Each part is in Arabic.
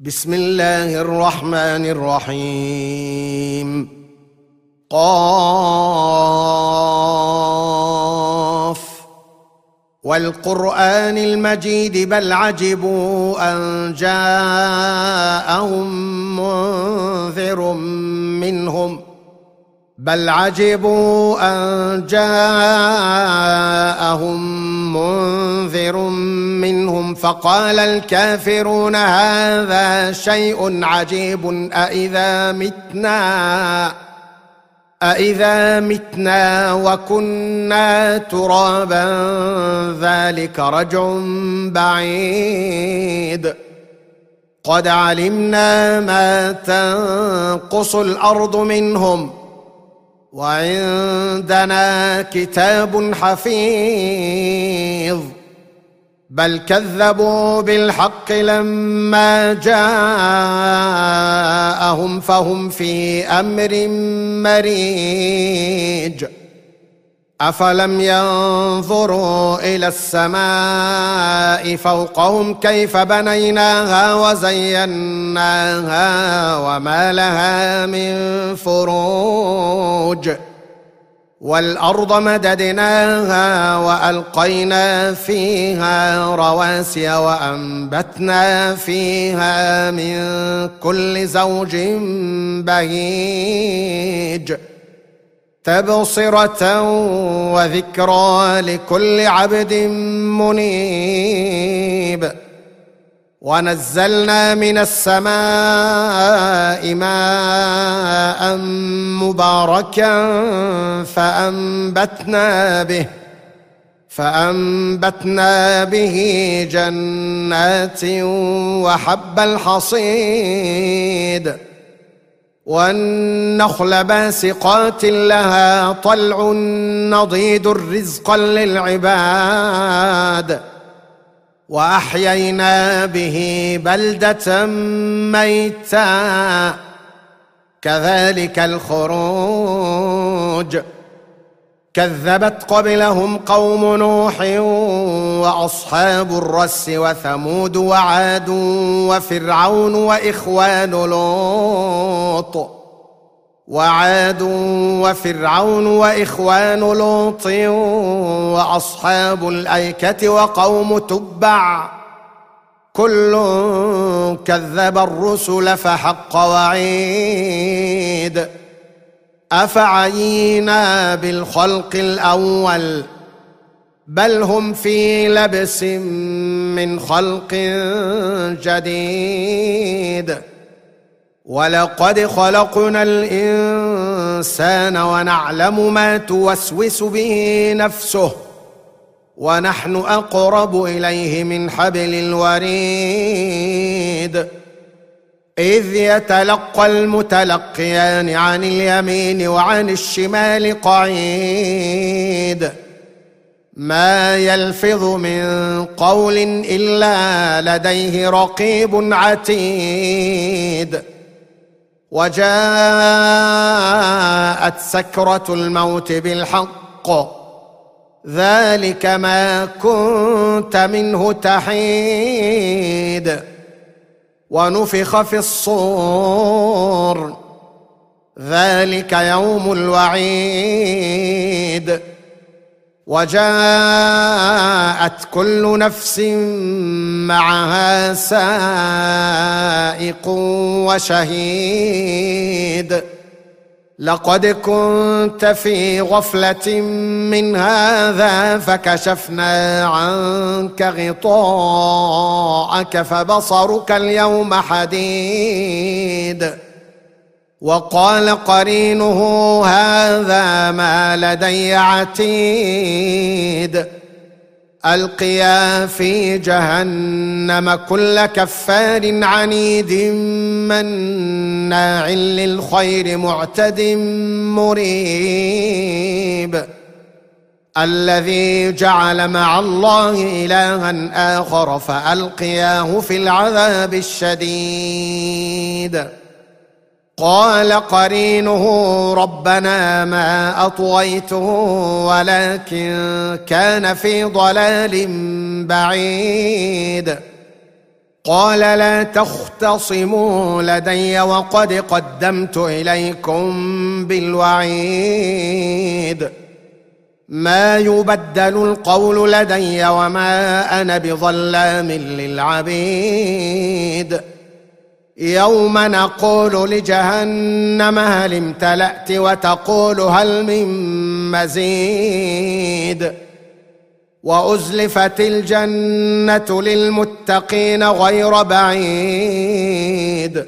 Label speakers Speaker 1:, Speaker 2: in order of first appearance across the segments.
Speaker 1: بسم الله الرحمن الرحيم. قاف والقرآن المجيد بل عجبوا أن جاءهم منذر منهم فقال الكافرون هذا شيء عجيب أإذا متنا وكنا ترابا ذلك رجع بعيد قد علمنا ما تنقص الأرض منهم وعندنا كتاب حفيظ بل كذبوا بالحق لما جاءهم فهم في أمر مريج أفلم ينظروا إلى السماء فوقهم كيف بنيناها وزيناها وما لها من فروج والأرض مددناها وألقينا فيها رواسي وأنبتنا فيها من كل زوج بهيج تبصرة وذكرى لكل عبد منيب ونزلنا من السماء ماء مباركا فأنبتنا به جنات وحب الحصيد والنخل باسقات لها طلع نضيد رزقا للعباد وأحيينا به بلدة ميتا كذلك الخروج كذبت قبلهم قوم نوح وأصحاب الرس وثمود وعاد وفرعون وإخوان لوط وأصحاب الأيكة وقوم تبع كل كذب الرسل فحق وعيد أفعينا بالخلق الأول بل هم في لبس من خلق جديد ولقد خلقنا الإنسان ونعلم ما توسوس به نفسه ونحن أقرب إليه من حبل الوريد إذ يتلقى المتلقيان عن اليمين وعن الشمال قعيد ما يلفظ من قول إلا لديه رقيب عتيد وجاءت سكرة الموت بالحق ذلك ما كنت منه تحيد ونفخ في الصور ذلك يوم الوعيد وجاءت كل نفس معها سائق وشهيد لقد كنت في غفلة من هذا فكشفنا عنك غطاءك فبصرك اليوم حديد وقال قرينه هذا ما لدي عتيد ألقيا في جهنم كل كفار عنيد مناع للخير معتد مريب الذي جعل مع الله إلها آخر فألقياه في العذاب الشديد قال قرينه ربنا ما أطغيته ولكن كان في ضلال بعيد قال لا تختصموا لدي وقد قدمت إليكم بالوعيد ما يبدل القول لدي وما أنا بظلام للعبيد يوم نقول لجهنم هل امتلأت وتقول هل من مزيد وأزلفت الجنة للمتقين غير بعيد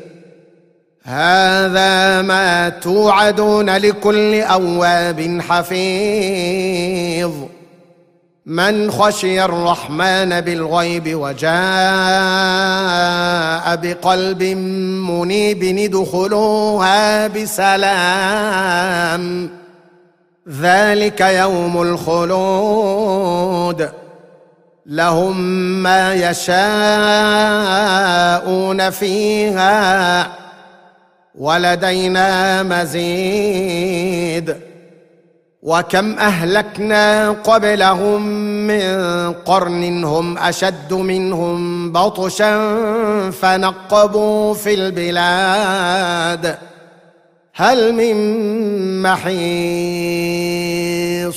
Speaker 1: هذا ما توعدون لكل أواب حفيظ من خشي الرحمن بالغيب وجاء بقلب منيب ادخلوها بسلام ذلك يوم الخلود لهم ما يشاءون فيها ولدينا مزيد وكم أهلكنا قبلهم من قرن هم أشد منهم بطشا فنقبوا في البلاد هل من محيص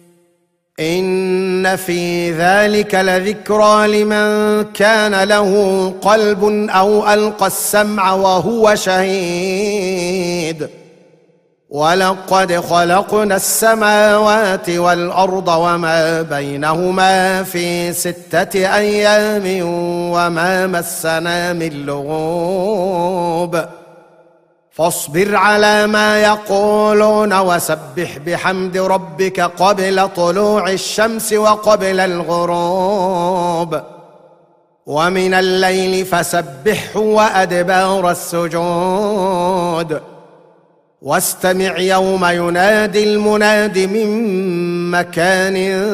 Speaker 1: إن في ذلك لذكرى لمن كان له قلب أو ألقى السمع وهو شهيد ولقد خلقنا السماوات والأرض وما بينهما في 6 أيام وما مسنا من لغوب فاصبر على ما يقولون وسبح بحمد ربك قبل طلوع الشمس وقبل الغروب ومن الليل فسبحه وأدبار السجود واستمع يوم ينادي المناد من مكان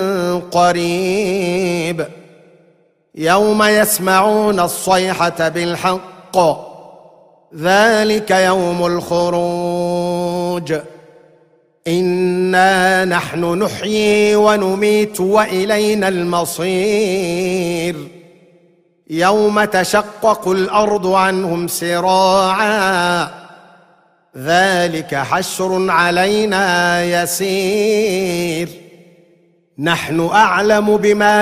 Speaker 1: قريب يوم يسمعون الصيحة بالحق ذلك يوم الخروج إنا نحن نحيي ونميت وإلينا المصير يوم تشقق الأرض عنهم سراعا ذلك حشر علينا يسير نحن أعلم بما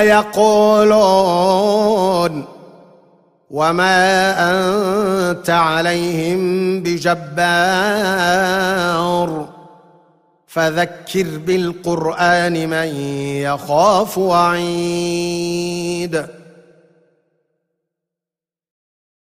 Speaker 1: يقولون وما أنت عليهم بجبار فذكر بالقرآن من يخاف وعيد